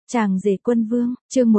Chàng rể quân vương, chương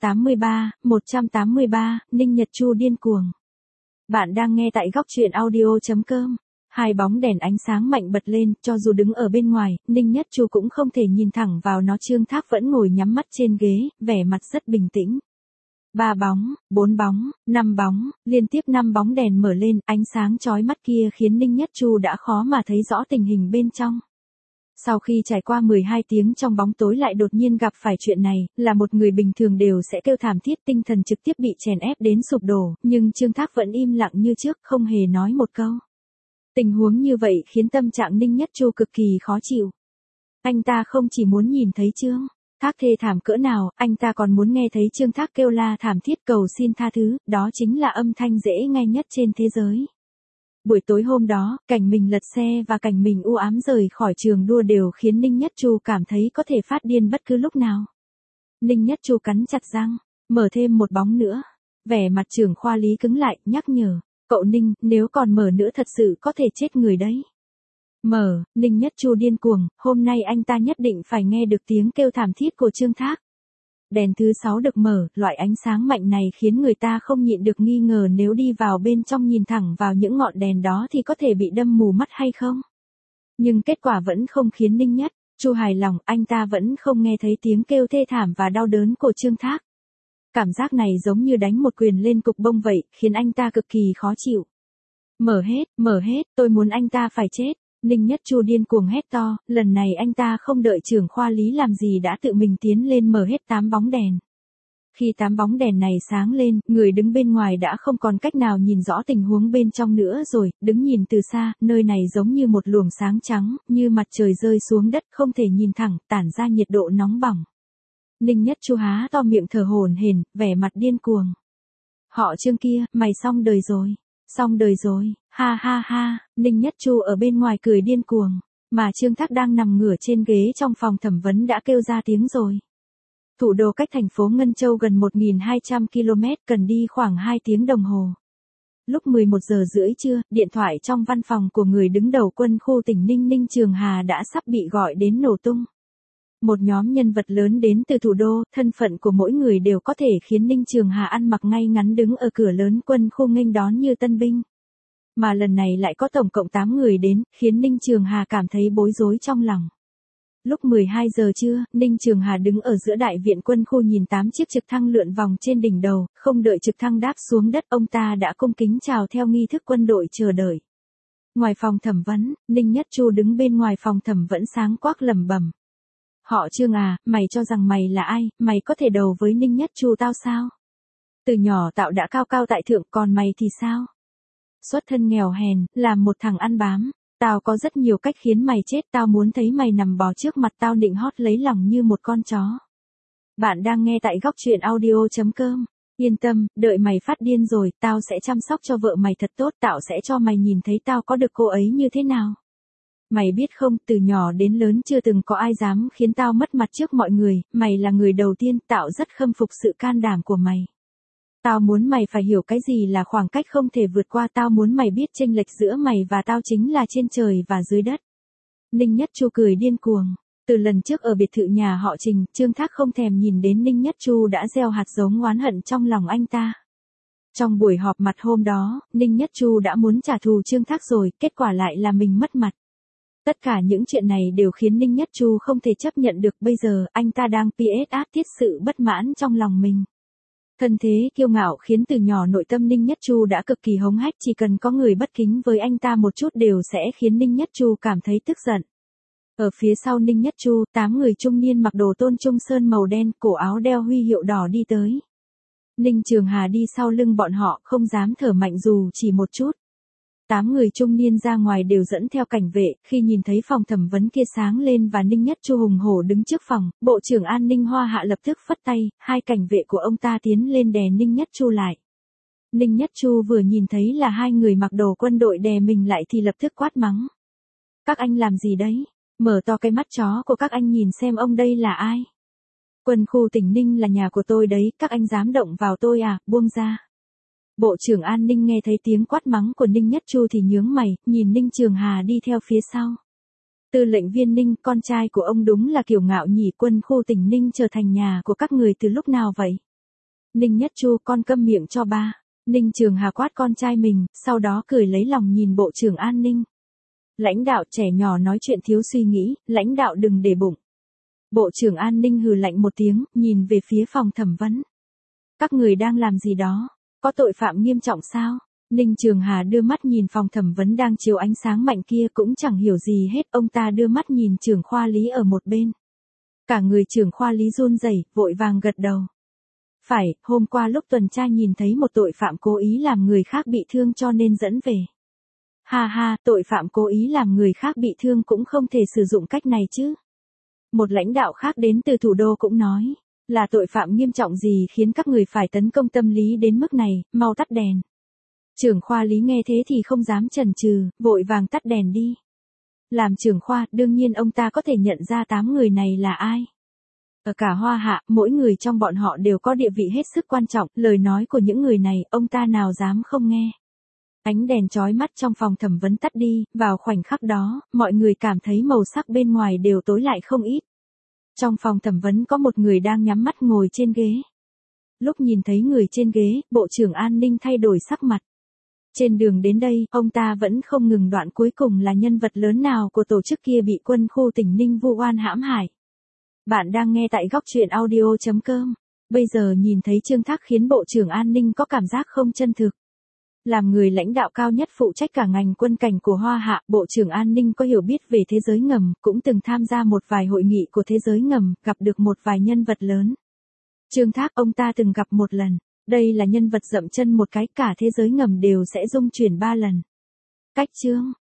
183, Ninh Nhật Chu điên cuồng. Bạn đang nghe tại góc truyện audio.com. Hai bóng đèn ánh sáng mạnh bật lên, cho dù đứng ở bên ngoài, Ninh Nhất Chu cũng không thể nhìn thẳng vào nó. Trương Thác vẫn ngồi nhắm mắt trên ghế, vẻ mặt rất bình tĩnh. 3 bóng, 4 bóng, 5 bóng, liên tiếp 5 bóng đèn mở lên, ánh sáng chói mắt kia khiến Ninh Nhất Chu đã khó mà thấy rõ tình hình bên trong. Sau khi trải qua 12 tiếng trong bóng tối lại đột nhiên gặp phải chuyện này, là một người bình thường đều sẽ kêu thảm thiết, tinh thần trực tiếp bị chèn ép đến sụp đổ, nhưng Trương Thác vẫn im lặng như trước, không hề nói một câu. Tình huống như vậy khiến tâm trạng Ninh Nhất Chu cực kỳ khó chịu. Anh ta không chỉ muốn nhìn thấy Trương Thác thê thảm cỡ nào, anh ta còn muốn nghe thấy Trương Thác kêu la thảm thiết cầu xin tha thứ, đó chính là âm thanh dễ nghe nhất trên thế giới. Buổi tối hôm đó, cảnh mình lật xe và cảnh mình u ám rời khỏi trường đua đều khiến Ninh Nhất Chu cảm thấy có thể phát điên bất cứ lúc nào. Ninh Nhất Chu cắn chặt răng, mở thêm một bóng nữa. Vẻ mặt trưởng khoa Lý cứng lại, nhắc nhở, cậu Ninh, nếu còn mở nữa thật sự có thể chết người đấy. Mở, Ninh Nhất Chu điên cuồng, hôm nay anh ta nhất định phải nghe được tiếng kêu thảm thiết của Trương Thác. Đèn thứ 6 được mở, loại ánh sáng mạnh này khiến người ta không nhịn được nghi ngờ nếu đi vào bên trong nhìn thẳng vào những ngọn đèn đó thì có thể bị đâm mù mắt hay không. Nhưng kết quả vẫn không khiến Ninh Nhất Chu hài lòng, anh ta vẫn không nghe thấy tiếng kêu thê thảm và đau đớn của Trương Thác. Cảm giác này giống như đánh một quyền lên cục bông vậy, khiến anh ta cực kỳ khó chịu. Mở hết, tôi muốn anh ta phải chết. Ninh Nhất Chu điên cuồng hét to, lần này anh ta không đợi trưởng khoa Lý làm gì đã tự mình tiến lên mở hết 8 bóng đèn. Khi 8 bóng đèn này sáng lên, người đứng bên ngoài đã không còn cách nào nhìn rõ tình huống bên trong nữa rồi, đứng nhìn từ xa, nơi này giống như một luồng sáng trắng, như mặt trời rơi xuống đất, không thể nhìn thẳng, tản ra nhiệt độ nóng bỏng. Ninh Nhất Chu há to miệng thở hổn hển, vẻ mặt điên cuồng. Họ Trương kia, mày xong đời rồi. Xong đời rồi, ha ha ha, Ninh Nhất Chu ở bên ngoài cười điên cuồng, mà Trương Thác đang nằm ngửa trên ghế trong phòng thẩm vấn đã kêu ra tiếng rồi. Thủ đô cách thành phố Ngân Châu gần 1.200 km, cần đi khoảng 2 tiếng đồng hồ. Lúc 11 giờ rưỡi trưa, điện thoại trong văn phòng của người đứng đầu quân khu tỉnh Ninh Trường Hà đã sắp bị gọi đến nổ tung. Một nhóm nhân vật lớn đến từ thủ đô, thân phận của mỗi người đều có thể khiến Ninh Trường Hà ăn mặc ngay ngắn đứng ở cửa lớn quân khu nghênh đón như tân binh. Mà lần này lại có tổng cộng 8 người đến, khiến Ninh Trường Hà cảm thấy bối rối trong lòng. Lúc 12 giờ trưa, Ninh Trường Hà đứng ở giữa đại viện quân khu nhìn 8 chiếc trực thăng lượn vòng trên đỉnh đầu, không đợi trực thăng đáp xuống đất, ông ta đã cung kính chào theo nghi thức quân đội chờ đợi. Ngoài phòng thẩm vấn, Ninh Nhất Chu đứng bên ngoài phòng thẩm vấn sáng quắc lẩm bẩm. Họ Trương à, mày cho rằng mày là ai, mày có thể đầu với Ninh Nhất Chu tao sao? Từ nhỏ tao đã cao cao tại thượng, còn mày thì sao? Xuất thân nghèo hèn, làm một thằng ăn bám, tao có rất nhiều cách khiến mày chết, tao muốn thấy mày nằm bò trước mặt tao nịnh hót lấy lòng như một con chó. Bạn đang nghe tại góc truyện audio.com. Yên tâm, đợi mày phát điên rồi, tao sẽ chăm sóc cho vợ mày thật tốt, tao sẽ cho mày nhìn thấy tao có được cô ấy như thế nào. Mày biết không, từ nhỏ đến lớn chưa từng có ai dám khiến tao mất mặt trước mọi người, mày là người đầu tiên, tao rất khâm phục sự can đảm của mày. Tao muốn mày phải hiểu cái gì là khoảng cách không thể vượt qua, tao muốn mày biết chênh lệch giữa mày và tao chính là trên trời và dưới đất. Ninh Nhất Chu cười điên cuồng. Từ lần trước ở biệt thự nhà họ Trình, Trương Thác không thèm nhìn đến Ninh Nhất Chu đã gieo hạt giống oán hận trong lòng anh ta. Trong buổi họp mặt hôm đó, Ninh Nhất Chu đã muốn trả thù Trương Thác rồi, kết quả lại là mình mất mặt. Tất cả những chuyện này đều khiến Ninh Nhất Chu không thể chấp nhận được, bây giờ anh ta đang áp tiết sự bất mãn trong lòng mình. Thân thế kiêu ngạo khiến từ nhỏ nội tâm Ninh Nhất Chu đã cực kỳ hống hách, chỉ cần có người bất kính với anh ta một chút đều sẽ khiến Ninh Nhất Chu cảm thấy tức giận. Ở phía sau Ninh Nhất Chu, 8 người trung niên mặc đồ tôn trung sơn màu đen, cổ áo đeo huy hiệu đỏ đi tới. Ninh Trường Hà đi sau lưng bọn họ, không dám thở mạnh dù chỉ một chút. 8 người trung niên ra ngoài đều dẫn theo cảnh vệ, khi nhìn thấy phòng thẩm vấn kia sáng lên và Ninh Nhất Chu hùng hổ đứng trước phòng, Bộ trưởng An ninh Hoa Hạ lập tức phất tay, 2 cảnh vệ của ông ta tiến lên đè Ninh Nhất Chu lại. Ninh Nhất Chu vừa nhìn thấy là 2 người mặc đồ quân đội đè mình lại thì lập tức quát mắng. Các anh làm gì đấy? Mở to cái mắt chó của các anh nhìn xem ông đây là ai? Quân khu tỉnh Ninh là nhà của tôi đấy, các anh dám động vào tôi à, buông ra. Bộ trưởng An ninh nghe thấy tiếng quát mắng của Ninh Nhất Chu thì nhướng mày, nhìn Ninh Trường Hà đi theo phía sau. Tư lệnh viên Ninh, con trai của ông đúng là kiêu ngạo nhỉ, quân khu tỉnh Ninh trở thành nhà của các người từ lúc nào vậy? Ninh Nhất Chu, con câm miệng cho ba. Ninh Trường Hà quát con trai mình, sau đó cười lấy lòng nhìn Bộ trưởng An ninh. Lãnh đạo trẻ nhỏ nói chuyện thiếu suy nghĩ, lãnh đạo đừng để bụng. Bộ trưởng An ninh hừ lạnh một tiếng, nhìn về phía phòng thẩm vấn. Các người đang làm gì đó? Có tội phạm nghiêm trọng sao? Ninh Trường Hà đưa mắt nhìn phòng thẩm vấn đang chiếu ánh sáng mạnh kia cũng chẳng hiểu gì hết. Ông ta đưa mắt nhìn trưởng khoa lý ở một bên. Cả người trưởng khoa lý run rẩy, vội vàng gật đầu. Phải, hôm qua lúc tuần tra nhìn thấy một tội phạm cố ý làm người khác bị thương cho nên dẫn về. Ha ha, tội phạm cố ý làm người khác bị thương cũng không thể sử dụng cách này chứ. Một lãnh đạo khác đến từ thủ đô cũng nói, là tội phạm nghiêm trọng gì khiến các người phải tấn công tâm lý đến mức này, mau tắt đèn. Trưởng khoa lý nghe thế thì không dám chần chừ, vội vàng tắt đèn đi. Làm trưởng khoa, đương nhiên ông ta có thể nhận ra 8 người này là ai. Ở cả Hoa Hạ, mỗi người trong bọn họ đều có địa vị hết sức quan trọng, lời nói của những người này, ông ta nào dám không nghe. Ánh đèn chói mắt trong phòng thẩm vấn tắt đi, vào khoảnh khắc đó, mọi người cảm thấy màu sắc bên ngoài đều tối lại không ít. Trong phòng thẩm vấn có một người đang nhắm mắt ngồi trên ghế. Lúc nhìn thấy người trên ghế, Bộ trưởng An ninh thay đổi sắc mặt. Trên đường đến đây, ông ta vẫn không ngừng đoạn cuối cùng là nhân vật lớn nào của tổ chức kia bị quân khu tỉnh Ninh vu oan hãm hại. Bạn đang nghe tại góc truyện audio.com. Bây giờ nhìn thấy Trương Thác khiến Bộ trưởng An ninh có cảm giác không chân thực. Làm người lãnh đạo cao nhất phụ trách cả ngành quân cảnh của Hoa Hạ, Bộ trưởng An ninh có hiểu biết về thế giới ngầm, cũng từng tham gia một vài hội nghị của thế giới ngầm, gặp được một vài nhân vật lớn. Trương Thác ông ta từng gặp một lần. Đây là nhân vật dậm chân một cái, cả thế giới ngầm đều sẽ rung chuyển 3 lần. Cách chương